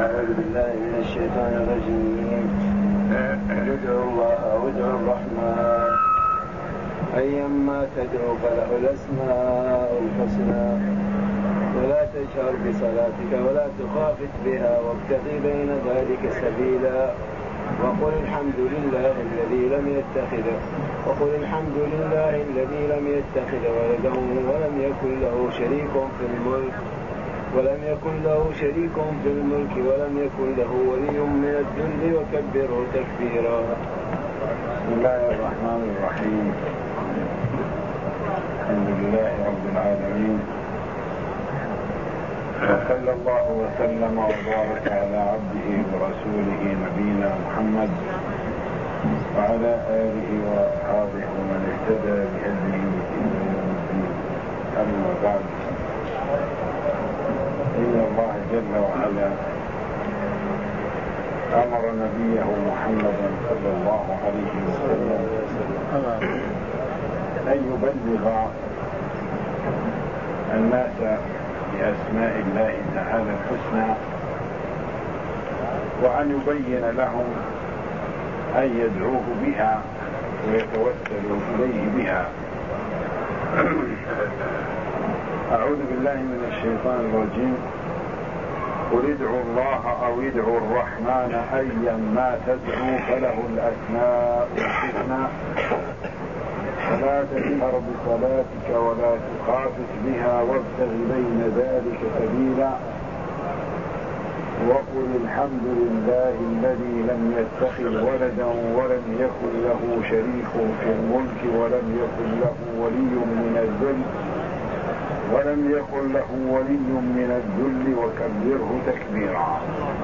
أعوذ بالله من الشيطان الرجيم. ادعوا الله أو ادعوا الرحمن أيما تدعو فله الأسماء الحسنى ولا تجهر بصلاتك ولا تخافت بها وابتغ بين ذلك سبيلا وقل الحمد لله الذي لم يتخذ ولدا ولم يكن له شريك في الملك ولم يكن له ولي من الذل وكبره تكبيرا. بسم الله الرحمن الرحيم. الحمد لله رب العالمين، وصلى الله وسلم وبارك على عبده ورسوله نبينا محمد وعلى آله وأصحابه ومن اهتدى بهديه إلى يوم الدين. أما بعد، إن الله جل وعلا أمر نبيه محمدا صلى الله عليه وسلم أن يبلغ الناس بأسماء الله تعالى الحسنى، وأن يبين لهم أن يدعوه بها ويتوسلوا إليه بها. أعوذ بالله من الشيطان الرجيم. قل ادعوا الله أو ادعوا الرحمن أيما تدعوا فله الأسماء الحسنى ولا تجهر بصلاتك ولا تخافت بها وابتغ بين ذلك سبيلا وقل الحمد لله الذي لم يتخذ ولدا ولم يكن له شريك في الملك ولم يكن له ولي من الذل وكبره تكبيرا.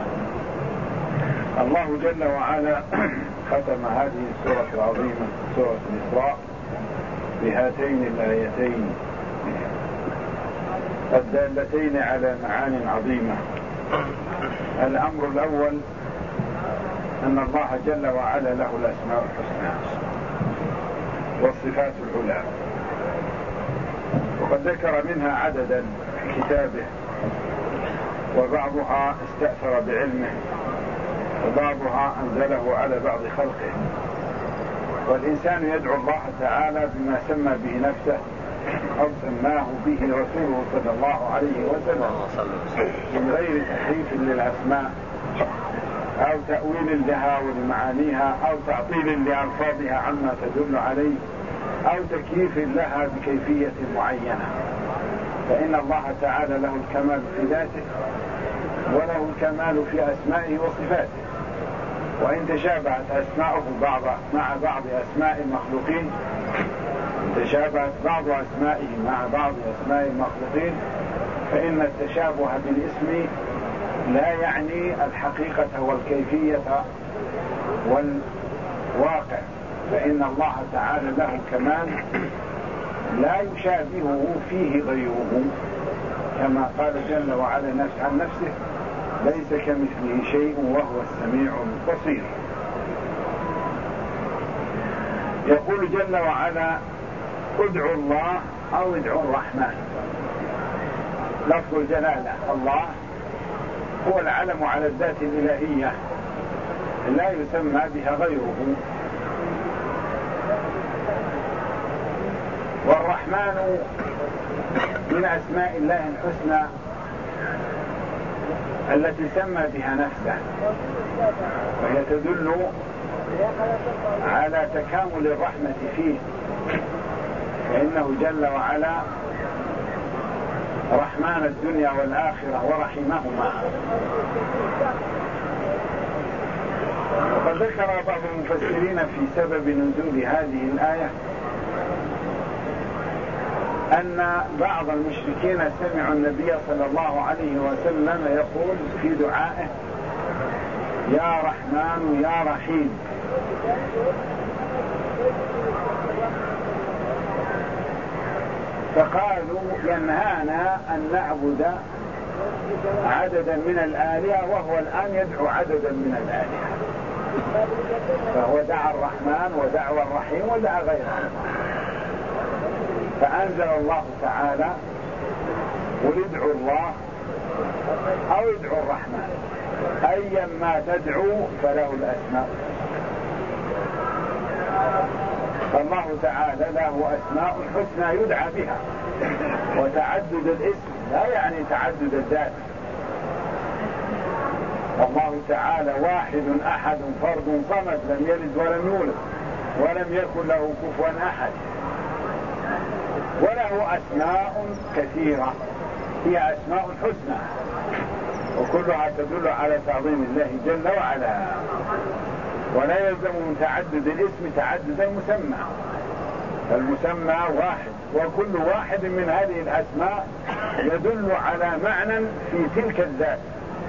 الله جل وعلا ختم هذه السورة العظيمة سورة الإسراء بهاتين الآيتين الدالتين على معان عظيمة. الأمر الأول أن الله جل وعلا له الأسماء الحسنى والصفات العلى، وقد ذكر منها عددا في كتابه، وبعضها استأثر بعلمه وبعضها أنزله على بعض خلقه. والإنسان يدعو الله تعالى بما سمى به نفسه أو سماه به رسوله صلى الله عليه وسلم من غير تحريف للأسماء أو تأويل لها ولمعانيها أو تعطيل لألفاظها عما تدل عليه أو تكييف لها بكيفية معينة، فإن الله تعالى له الكمال في ذاته وله الكمال في أسمائه وصفاته. وإن تشابهت أسماؤه مع بعض أسماء المخلوقين، تشابهت بعض أسمائه مع بعض أسماء المخلوقين، فإن التشابه بالاسم لا يعني الحقيقة والكيفية والواقع، فإن الله تعالى له كمال لا يشابهه فيه غيره، كما قال جل وعلا عن نفسه: ليس كمثله شيء وهو السميع البصير. يقول جل وعلا: ادعوا الله أو ادعوا الرحمن. لفظ الجلالة الله هو العلم على الذات الإلهية لا يسمى بها غيره، والرحمن من أسماء الله الحسنى التي سمى بها نفسه، وهي تدل على تكامل الرحمة فيه، فإنه جل وعلا رحمن الدنيا والآخرة ورحمهما. وقد ذكر بعض المفسرين في سبب نزول هذه الآية أن بعض المشركين سمعوا النبي صلى الله عليه وسلم يقول في دعائه: يا رحمن يا رحيم. فقالوا ينهانا أن نعبد عددا من الآلهة، وهو الآن يدعو عددا من الآلهة، فهو دعا الرحمن ودعا الرحيم ودعا غيره. فأنزل الله تعالى: قل ادعوا الله أو ادعوا الرحمن. أيا ما تدعو فله الأسماء. فالله تعالى له أسماء حسنى يدعى بها، وتعدد الاسم لا يعني تعدد الذات. الله تعالى واحد أحد فرد صمد لم يلد ولم يولد ولم يكن له كفوا أحد، وله أسماء كثيرة هي أسماء حسنى، وكلها تدل على تعظيم الله جل وعلا. ولا يلزم من تعدد الاسم تعدد المسمى، المسمى واحد، وكل واحد من هذه الأسماء يدل على معنى في تلك الذات.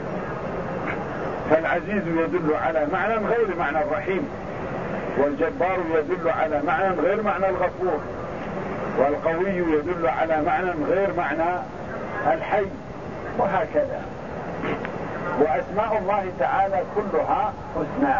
فالعزيز يدل على معنى غير معنى الرحيم، والجبار يدل على معنى غير معنى الغفور، والقوي يدل على معنى غير معنى الحي، وهكذا. وأسماء الله تعالى كلها حسنى.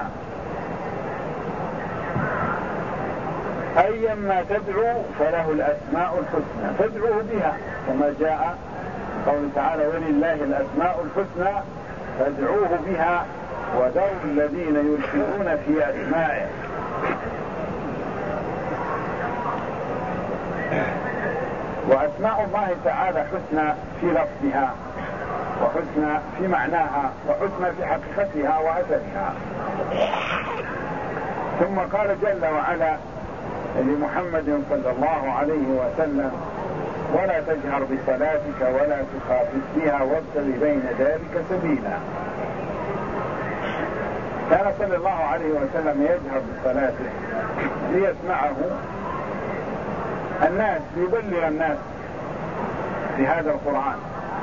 أيا ما تدعو فله الأسماء الحسنى فادعوه بها، كما جاء قول تعالى ولله الأسماء الحسنى فادعوه بها وذروا الذين يلحدون في أسمائه. وأسماء الله تعالى حسنى في لفظها، وحسنى في معناها، وحسنى في حقيقتها وأثرها. ثم قال جل وعلا لمحمد صلى الله عليه وسلم ولا تجهر بصلاتك ولا تخافت بها وابتغ بين ذلك سبيلا. كان صلى الله عليه وسلم يجهر بصلاته ليسمعه الناس، ليبلغ الناس بهذا القرآن.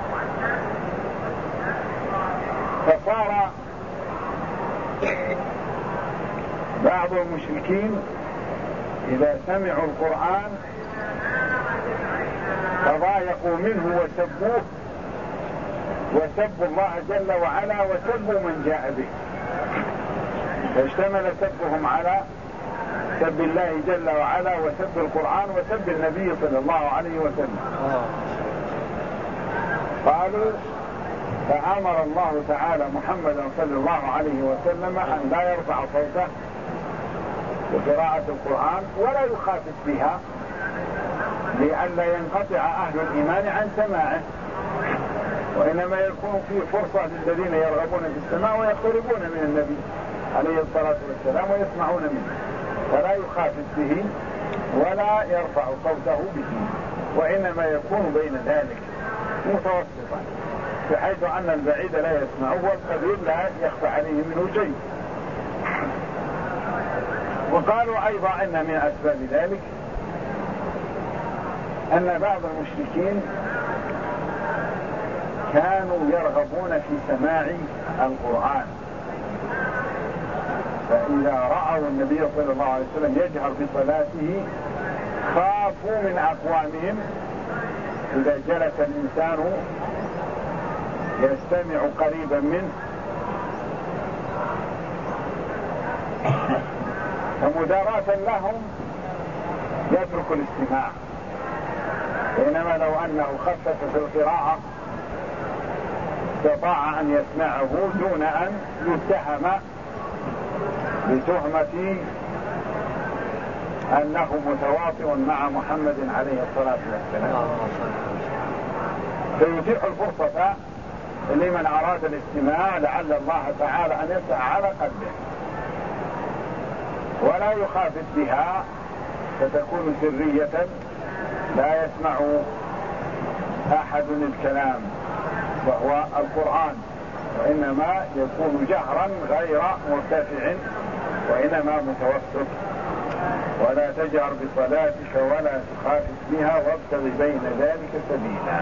فصار بعض المشركين إذا سمعوا القرآن تضايقوا منه وسبوه، وسبوا الله جل وعلا وسبوا من جاء به، فاشتمل سبهم على سب الله جل وعلا وسب القرآن وسب النبي صلى الله عليه وسلم. قالوا فأمر الله تعالى محمدا صلى الله عليه وسلم أن لا يرفع صوته بقراءة القرآن ولا يخافت بها، لئلا ينقطع أهل الإيمان عن سماعه، وإنما يكون فيه فرصة للذين يرغبون في السماع ويقتربون من النبي عليه الصلاة والسلام ويسمعون منه، فلا يخافت به ولا يرفع صوته به، وإنما يكون بين ذلك متوسطا، بحيث أن البعيد لا يسمعه والقريب لا يخفى عليه منه شيء. وقالوا أيضا أن من أسباب ذلك أن بعض المشركين كانوا يرغبون في سماع القرآن، فإذا رأوا النبي صلى الله عليه وسلم يجهر بصلاته خافوا من أقوامهم إذا جلس الإنسان يستمع قريبا منه، فمداراة لهم يترك الاستماع، بينما لو أنه خفف في القراءة استطاع أن يسمعه دون أن يتهم بتهمة أنه متواطئ مع محمد عليه الصلاة والسلام. فيتيح الفرصة لمن أراد الاستماع لعل الله تعالى أن يسعى على قلبه، ولا يخافت بها فتكون سرية لا يسمع أحد الكلام وهو القرآن، وإنما يكون جهرا غير مرتفع وإنما متوسط. ولا تجهر بصلاتك ولا تخافت بها وابتغ بين ذلك سبيلا.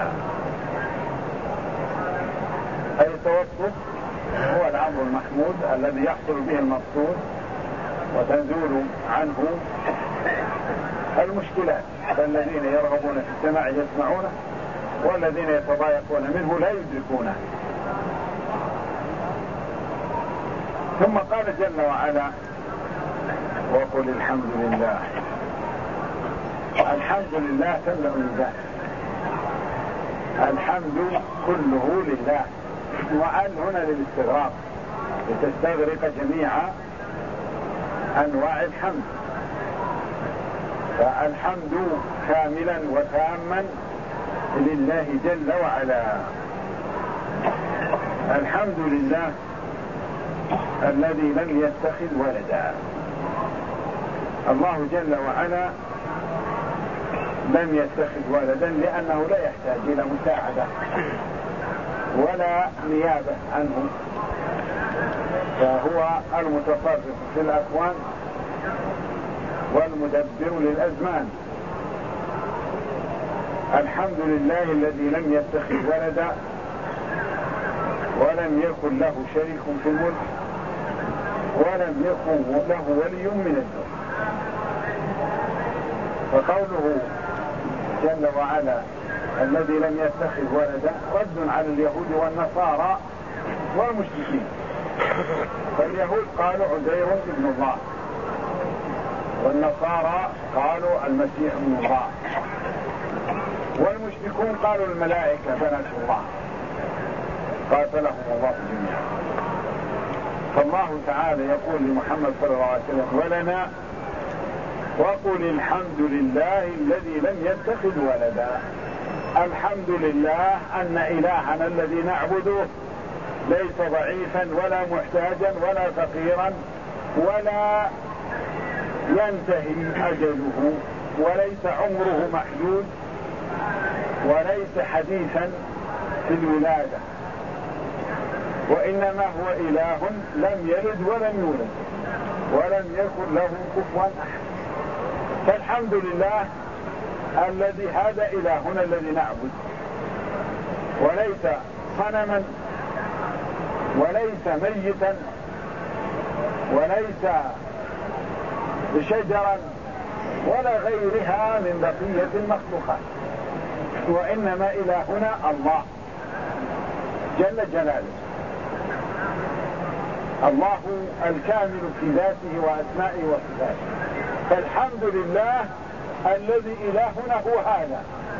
أي التوسط هو الأمر المحمود الذي يحصل به المقصود وتنزول عنه المشكلات، فالذين يرغبون في السماع يسمعونه والذين يتضايقون منه لا يدركونه. ثم قال جل وعلا وقل الحمد لله. الحمد لله تملأ الميزان، الحمد كله لله وعل هنا للاستغراق لتستغرق جميع أنواع الحمد، فالحمد كاملا وتاما لله جل وعلا. الحمد لله الذي لم يتخذ ولدا. الله جل وعلا لم يتخذ ولدا لأنه لا يحتاج إلى مساعدة ولا نيابة عنه، فهو المتصرف في الأكوان والمدبر للأزمان. الحمد لله الذي لم يتخذ ولدا ولم يكن له شريك في الملك ولم يكن له ولي من الذل. فقوله جل وعلا الذي لم يتخذ ولدا رد على اليهود والنصارى والمشركين. فاليهود قالوا عزير ابن الله، والنصارى قالوا المسيح ابن الله، والمشركون قالوا الملائكة بنات الله، قاتلهم الله جميعا. فالله تعالى يقول لمحمد صلى الله عليه وسلم ولنا وقل الحمد لله الذي لم يتخذ ولدا. الحمد لله أن إلهنا الذي نعبده ليس ضعيفا ولا محتاجا ولا فقيرا ولا ينتهي أجله وليس عمره محدود وليس حديثا في الولادة، وإنما هو إله لم يلد ولم يولد ولم يكن له كفوا أحد. فالحمد لله الذي هذا إلهنا الذي نعبد، وليس صنما وليس ميتا وليس شجرا ولا غيرها من بقية المخلوقات، وإنما إلهنا الله جل جلاله، الله الكامل في ذاته وأسمائه وصفاته. فالحمد لله الذي إلهنا هو هذا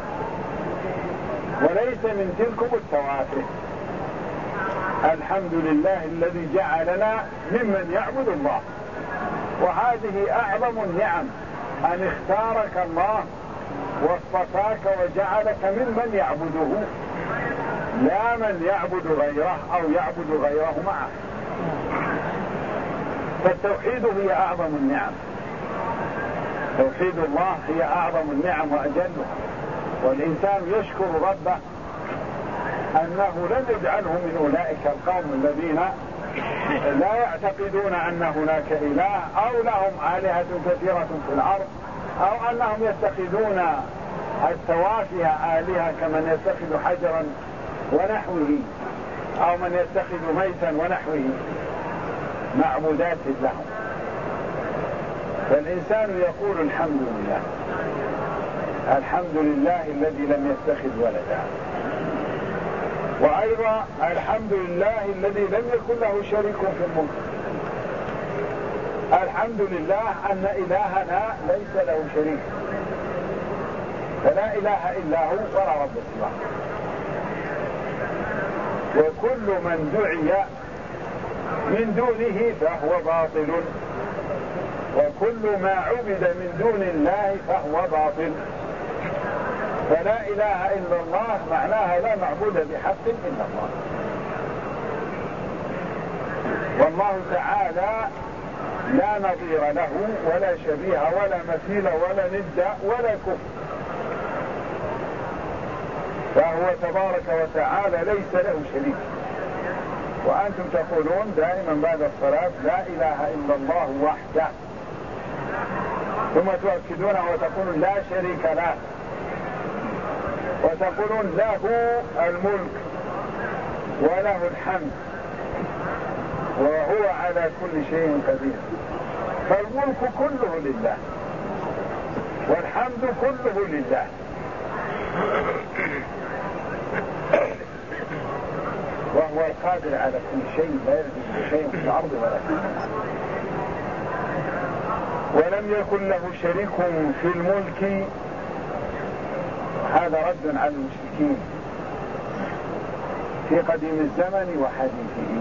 وليس من تلكم التوافه. الحمد لله الذي جعلنا ممن يعبد الله، وهذه أعظم النعم أن اختارك الله واصطفاك وجعلك ممن يعبده لا من يعبد غيره أو يعبد غيره معه. فالتوحيد هي أعظم النعم، توحيد الله هي أعظم النعم وأجلها. والإنسان يشكر ربه أنه لم يجعله من أولئك القوم الذين لا يعتقدون أن هناك إله أو لهم آلهة كثيرة في الأرض أو أنهم يتخذون التوافه آلهة كمن يتخذ حجرا ونحوه أو من يتخذ ميتا ونحوه معبودات لهم. فالإنسان يقول الحمد لله، الحمد لله الذي لم يتخذ ولدا، وأيضا الحمد لله الذي لم يكن له شريك في الملك. الحمد لله أن إلهنا ليس له شريك، فلا إله إلا هو ولا رب سواه. وكل من دعي من دونه فهو باطل، وكل ما عبد من دون الله فهو باطل. فلا إله إلا الله معناها لا معبود بحق إلا الله. والله تعالى لا نظير له ولا شبيه ولا مثيل ولا ند ولا كفر، فهو تبارك وتعالى ليس له شريك. وأنتم تقولون دائما بعد الصلاة لا إله إلا الله وحده، ثم تؤكدون وتقولون لا شريك له، وتقولون له الملك وله الحمد وهو على كل شيء قدير. فالملك كله لله والحمد كله لله. وهو القادر على كل شيء، لا يوجد شيء في الأرض ولا في السماء. ولم يكن له شريك في الملك، هذا رد على المشركين. في قديم الزمن وحديثه.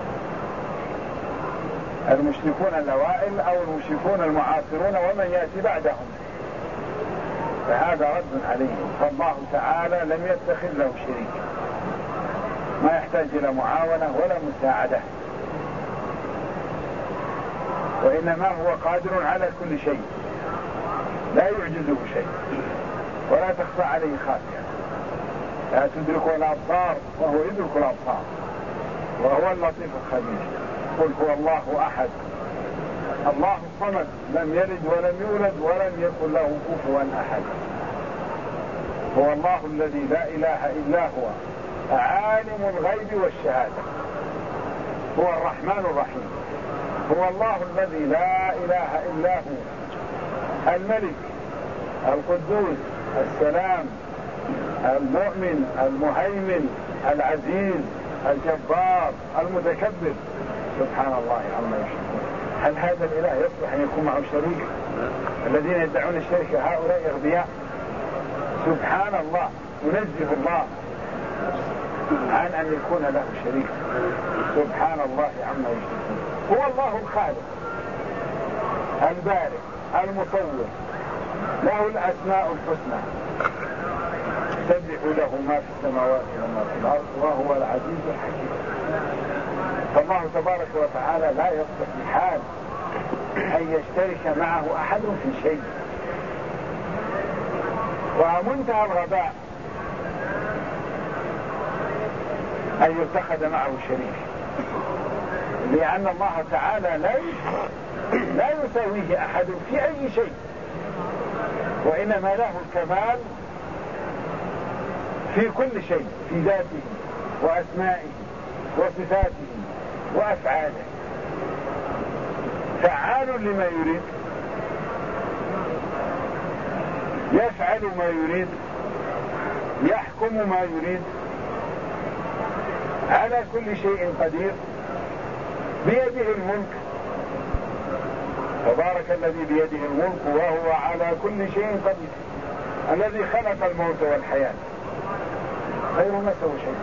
المشركون الأوائل أو المشركون المعاصرون ومن يأتي بعدهم، فهذا رد عليهم. فالله تعالى لم يتخذ له شريك، ما يحتاج إلى معاونة ولا مساعدة، وإنما هو قادر على كل شيء، لا يعجزه شيء ولا تخفى عليه خافية، لا تدركه الأبصار وهو يدرك الأبصار، وهو اللطيف الخبير. قل هو الله أحد الله الصمد لم يلد ولم يولد ولم يكن له كفوا أحد. هو الله الذي لا إله إلا هو عالم الغيب والشهادة، هو الرحمن الرحيم. هو الله الذي لا إله إلا هو الملك القدوس السلام المؤمن المهيمن العزيز الجبار المتكبر، سبحان الله عما يشركون. هل هذا الإله يصلح أن يكون معه شريك؟ الذين يدعون الشرك هؤلاء أغبياء. سبحان الله، ينزه الله عن أن يكون له شريك، سبحان الله عما يشركون. هو الله الخالق البارئ المصور، له الأسماء الحسنى، سبح له ما في السماوات وما في الأرض وهو العزيز الحكيم. فالله تبارك وتعالى لا يصلح بحال أن يشترك معه أحد في شيء. ومنتهى الغباء أن يتخذ معه شريك، لأن الله تعالى لا يساويه أحد في أي شيء، وإنما له الكمال في كل شيء، في ذاته وأسمائه وصفاته وأفعاله، فعال لما يريد، يفعل ما يريد، يحكم ما يريد، على كل شيء قدير، بيده الملك. تبارك الذي بيده الملك وهو على كل شيء قدير، الذي خلق الموت والحياة، غير ما سوى شيء.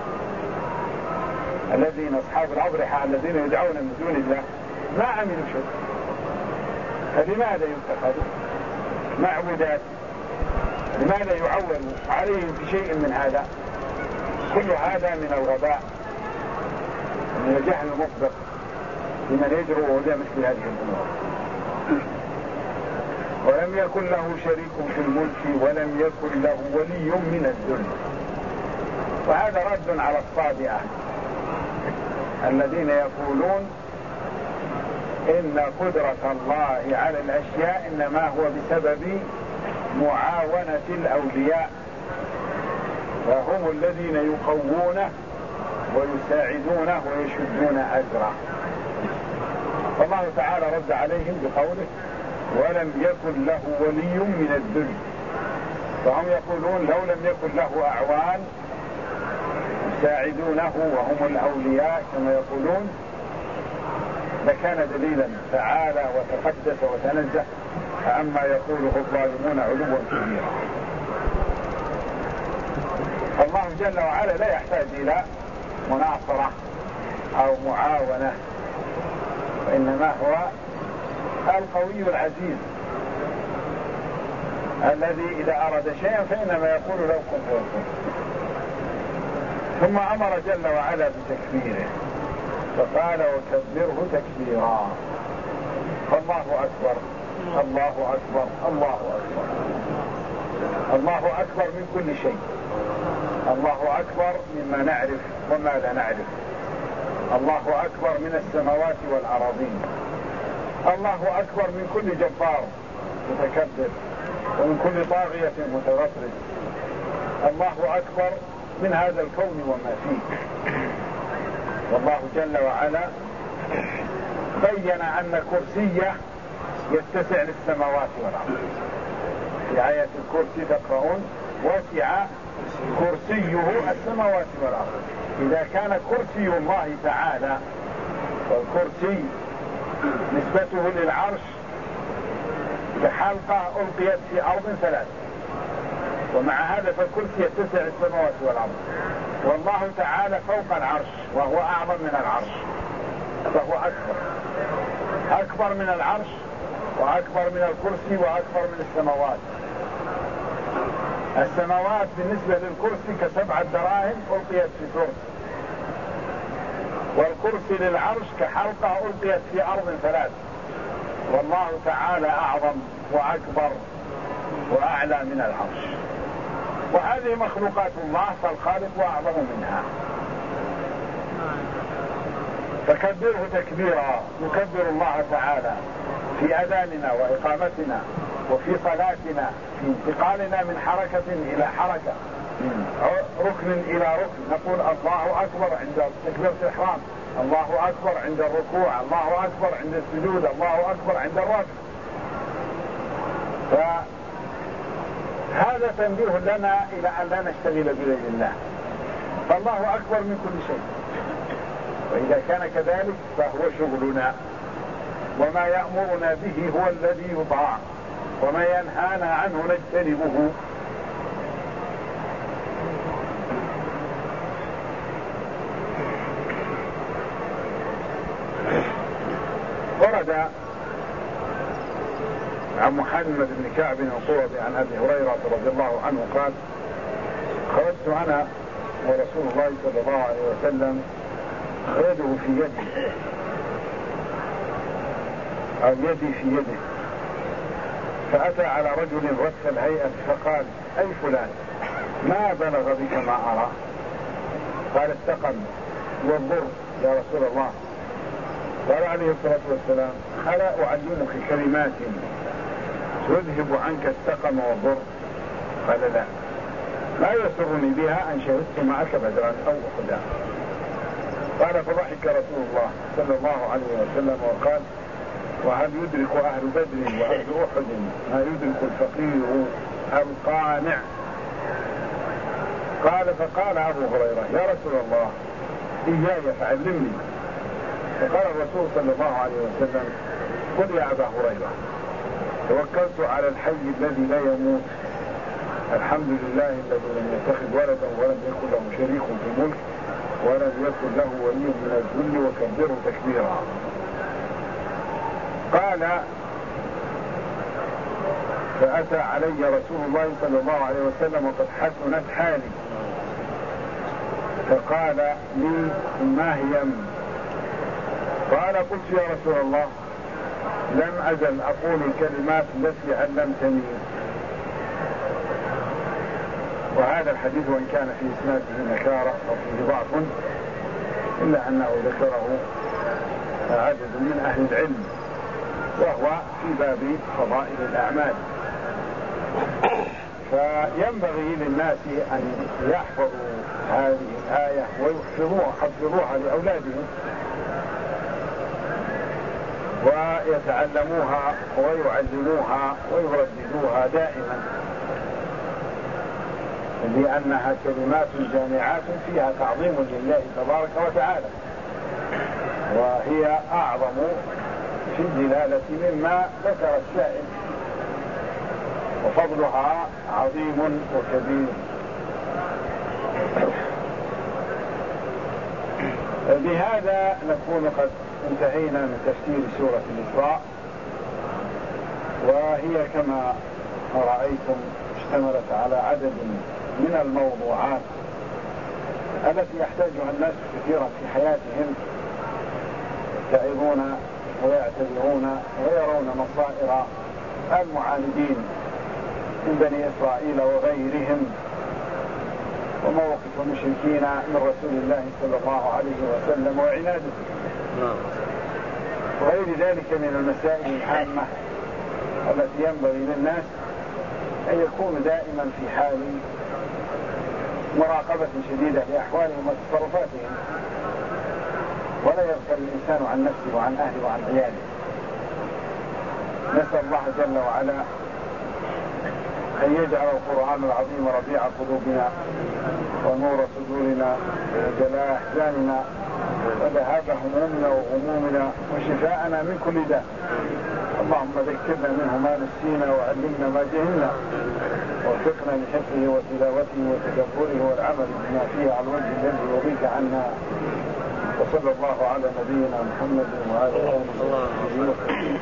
الذين أصحاب الأضرحة الذين يدعون من دون الله ما عملوا شيء، فلماذا يتخذوا معبودات؟ لماذا يعول عليهم في شيء من هذا؟ كل هذا من الغباء، من الجهل المطبق لمن يجرؤ إلى مثل هذه الأمور. ولم يكن له شريك في الملك ولم يكن له ولي من الذل. وهذا رد على الصابئة الذين يقولون إن قدرة الله على الأشياء إنما هو بسبب معاونة الأولياء، فهم الذين يقوونه ويساعدونه ويشدون أجره. فالله تعالى رد عليهم بقوله ولم يكن له ولي من الذل. فهم يقولون لو لم يكن له أعوان يساعدونه وهم الأولياء كما يقولون لكان دليلا تعالى وتقدس وتنزه، فأما يقوله الظالمون علوا كبيرا. الله جل وعلا لا يحتاج إلى مناصرة أو معاونة، وإنما هو القوي العزيز الذي إذا أراد شيئا فإنما يقول له كن فيكون. ثم أمر جل وعلا بتكبيره فقال وكبره تكبيرا. فالله أكبر الله أكبر الله أكبر، الله أكبر من كل شيء، الله أكبر مما نعرف وما لا نعرف، الله أكبر من السماوات والأراضين، الله أكبر من كل جبار متكبر ومن كل طاغية متغطرس، الله أكبر من هذا الكون وما فيه. والله جل وعلا بين أن كرسيه يتسع للسماوات والأرض. في آية الكرسي تقرؤون وسع كرسيه السماوات والأرض. إذا كان كرسي الله تعالى والكرسي نسبته للعرش كحلقة ألقيت في أرض ثلاث، ومع هذا فالكرسي يتسع السماوات والأرض، والله تعالى فوق العرش وهو أعظم من العرش، فهو أكبر من العرش وأكبر من الكرسي وأكبر من السماوات. السماوات بالنسبة للكرسي ك7 دراهم ألقيت في ترس، والكرسي للعرش كحلقة ألقيت في أرض 3. والله تعالى أعظم وأكبر وأعلى من العرش، وهذه مخلوقات الله فالخالق أعظم منها. فكبره تكبيرا، نكبر الله تعالى في أذاننا وإقامتنا وفي صلاتنا، في انتقالنا من حركة إلى حركة، من ركن إلى ركن، نقول الله أكبر عند تكبيرة الإحرام، الله أكبر عند الركوع، الله أكبر عند السجود، الله أكبر عند الرفع. فهذا تنبيه لنا إلى أن لا نشتغل بغير الله، فالله أكبر من كل شيء، وإذا كان كذلك فهو شغلنا، وما يأمرنا به هو الذي يطاع، وما ينهانا عنه نجتنبه. ورد عن محمد بن كعب القرظي عن أبي هريرة رضي الله عنه قال: خرجت أنا ورسول الله صلى الله عليه وسلم خرجه في يدي أو يدي في يده، فأتى على رجل رث الهيئة فقال: أي فلان، ما بلغ بك ما أرى؟ قال: السقم والضر يا رسول الله. قال عليه الصلاة والسلام: ألا أعلمك كلمات تذهب عنك السقم والضر؟ قال: لا. ما يسرني بها أن شهدت معك بدرا أو أحدا. قال: فضحك رسول الله صلى الله عليه وسلم وقال: وهل يدرك أهل بدر وأهل أحد ما يدرك الفقير القانع؟ قال: فقال أبو هريرة: يا رسول الله إياي فعلمني. فقال الرسول صلى الله عليه وسلم: قل يا أبا هريرة، توكلت على الحي الذي لا يموت، الحمد لله الذي لم يتخذ ولدا ولم يكن له شريك في الملك ولم يكن له ولي من الذل وكبره تكبيرا. قال: فأتى علي رسول الله صلى الله عليه وسلم وقد حسنت حالي، فقال لي: ما هي؟ قال: قلت يا رسول الله لم أزل أقول الكلمات التي علمتني. وهذا الحديث وإن كان في إسناده نكارة وفيه ضعف إلا أنه ذكره عدد من أهل العلم، وهو في باب فضائل الأعمال. فينبغي للناس أن يحفظوا هذه الآية ويحفظوها لأولادهم ويتعلموها ويعلموها ويرددوها دائما، لأنها كلمات جامعات فيها تعظيم لله تبارك وتعالى، وهي أعظم في الدلالة مما ذكر الشاعر، وفضلها عظيم وكبير. بهذا نكون قد انتهينا من تفسير سورة الإسراء، وهي كما رأيتم اشتملت على عدد من الموضوعات التي يحتاجها الناس كثيرا في حياتهم، يتعظون ويعتبرون ويرون مصائر المعاندين من بني إسرائيل وغيرهم، وموقف المشركين من رسول الله صلى الله عليه وسلم وعناده، وغير ذلك من المسائل الهامة التي ينبغي للناس أن يكونوا دائما في حال مراقبة شديدة لأحوالهم وتصرفاتهم، ولا يغفل الإنسان عن نفسه وعن أهله وعن عياله. نسأل الله جل وعلا أن يجعل القرآن العظيم ربيع قلوبنا ونور صدورنا وجلاء أحزاننا وذهاب همومنا وغمومنا وشفاءنا من كل داء. اللهم ذكرنا منه ما نسينا وعلمنا ما جهلنا ووفقنا لحفظه وتلاوته وتدبره والعمل بما فيه على الوجه الذي يرضيك عنا. وصلى الله على نبينا محمد وعلى آله وصحبه.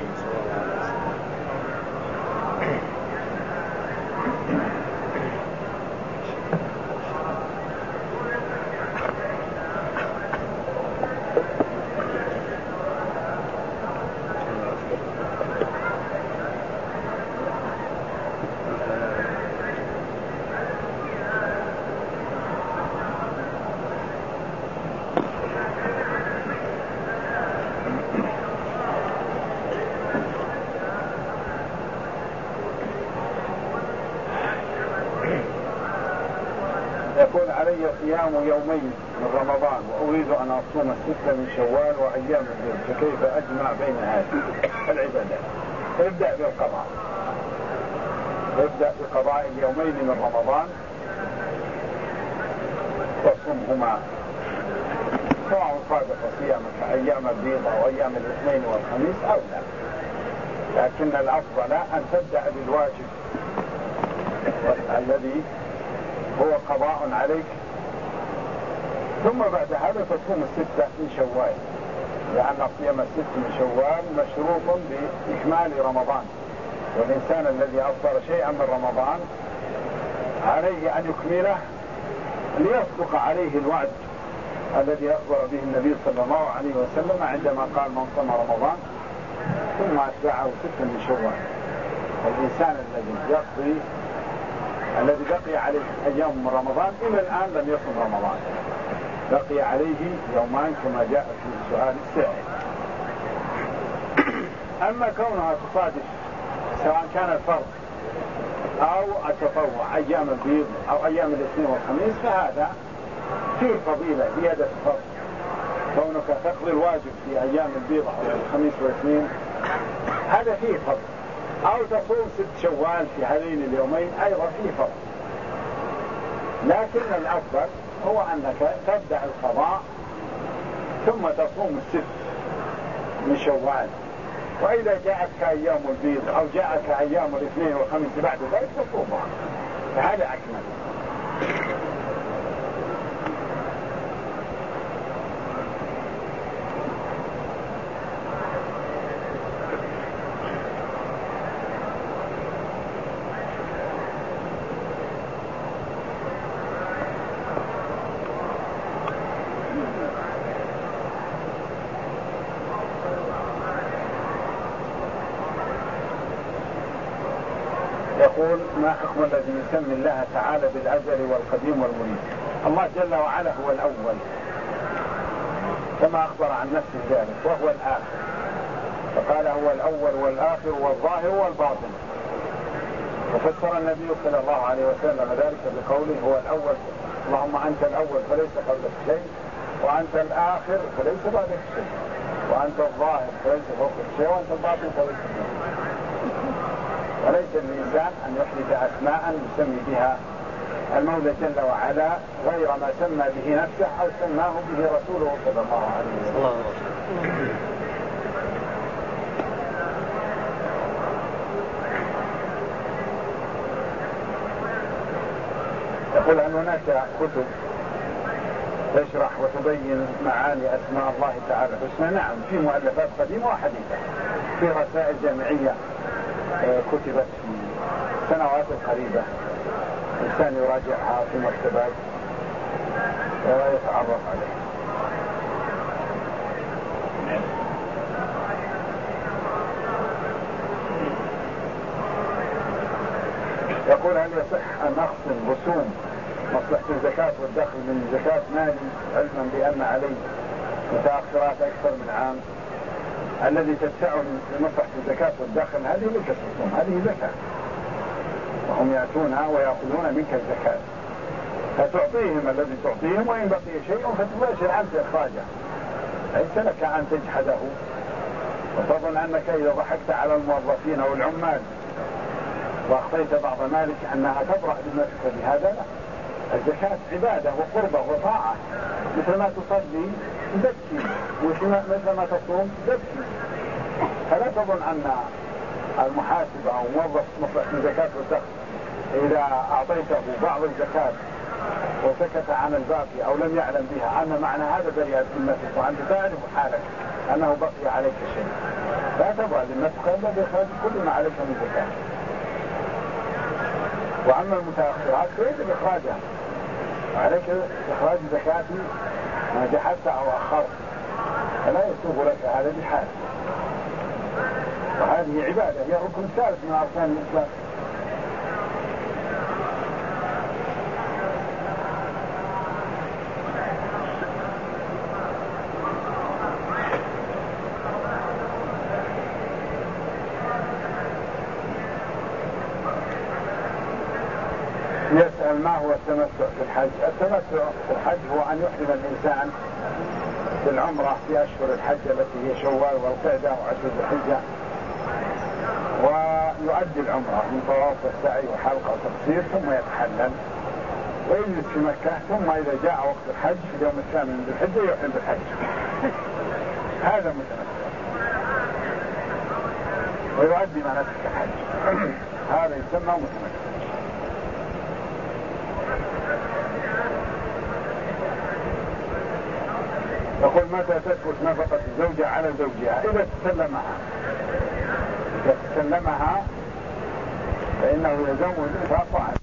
يكون علي صيام يومين من رمضان وأريد أن أصوم 6 من شوال وأيام البيض، فكيف أجمع بين هذه العبادات؟ ابدأ بالقضاء، ابدأ بقضاء اليومين من رمضان وصمهما سواء صادق صيامك أيام البيض أو أيام الاثنين والخميس أو لا، لكن الأفضل أن تبدأ بالواجب الذي هو قضاء عليك، ثم بعد هذا تصوم 6 من شوال، لأن صيام 6 من شوال مشروط بإكمال رمضان، والإنسان الذي أفطر شيئا من رمضان عليه أن يكمله ليصدق عليه الوعد الذي أخبر به النبي صلى الله عليه وسلم عندما قال من صام رمضان ثم أتبعه 6 من شوال. الإنسان الذي بقي عليه أيام من رمضان إلى الآن لم يصم رمضان، بقي عليه يومان كما جاء في سؤال السائل. أما كونها تصادف سواء كان الفرض أو التطوع أيام البيض أو أيام الاثنين والخميس فهذا فيه فضيلة زيادة الفرض، كونك تقضي الواجب في أيام البيض أو الخميس والاثنين هذا فيه فضل، أو تصوم 6 شوال في هذين اليومين أيضا فيه فضل، لكن الأفضل هو أنك تبدأ القضاء ثم تصوم 6 من شوال، وإذا جاءتك أيام البيض أو جاءك أيام الاثنين والخميس بعد ذلك تصومها، فهذا أكمل. يقول ما حكم الذي يسمي الله تعالى بالأزل والقديم والمريد؟ الله جل وعلا هو الأول كما أخبر عن نفسه ذلك، وهو الآخر، فقال هو الأول والآخر والظاهر والباطن، وفسر النبي صلى الله عليه وسلم ذلك بقوله هو الأول اللهم أنت الأول فليس قبلك شيء، وأنت الآخر فليس بعدك شيء، وأنت الظاهر فليس فوقك شيء، وأنت الباطن فليس فوقك. وليس الإنسان أن يحدث أسماء يسمي بها المولى جل وعلا غير ما سمى به نفسه أو سماه به رسوله صلى الله عليه وسلم. يقول هل هناك كتب تشرح وتبين معاني أسماء الله تعالى الحسنى؟ نعم، في مؤلفات قديمة وحديثة، في رسائل جامعية كتبت في السنوات القريبة، الإنسان يراجعها في مكتبات ويتعرف عليها. يقول هل يصح أن أخصم رسوم مصلحة الزكاة والدخل من زكاة مالي علما بأن علي متأخرات أكثر من عام؟ الذي تدفعه لمصلحة الزكاة والدخل هذه لك الرسوم، هذه زكاة، وهم يأتونها ويأخذون منك الزكاة، فتعطيهم الذي تعطيهم، وإن بقي شيء فتباشر أنت إخراجه، ليس لك أن تجحده وتظن أنك إذا ضحكت على الموظفين أو العمال وأخطيت بعض مالك أنها تبرأ ذمتك بهذا. لا، الزكاة عبادة وقربة وطاعة، مثل ما تصلي تزكي، مثل ما تصوم تزكي. فلا تظن أن المحاسب أو موظف من زكاة والدخل إذا أعطيته بعض الزكاة وسكت عن الباقي أو لم يعلم بها أن معنى هذا بريئة ذمتك، وأنت تعرف حالك أنه بقي عليك شيء. لا تبغى ذمتك إلا بإخراج كل ما عليك من زكاة. وأما المتأخرات فيجب إخراجها، عليك إخراج زكاة ما جحدت أو أخرت، فلا يسوغ لك هذا بحال. وهذه عبادة هي ركن ثالث من أركان الإسلام. يسأل ما هو التمتع في الحج؟ التمتع في الحج هو أن يحرم الإنسان بالعمرة في أشهر الحج التي هي شوال والقعدة وعشر ذي الحجة، ويؤدي العمرة من طواف والسعي وحلقة وتقصير، ثم يتحلل ويجلس في مكة، ثم إذا جاء وقت الحج في اليوم الثامن من ذي الحجة يحرم بالحج. هذا متمتع ويؤدي مناسك الحج، هذا يسمى متمتع. يقول متى تثبت نفقة الزوجة على زوجها؟ إذا تسلمها فإنه يلزمه الإنفاق عنها.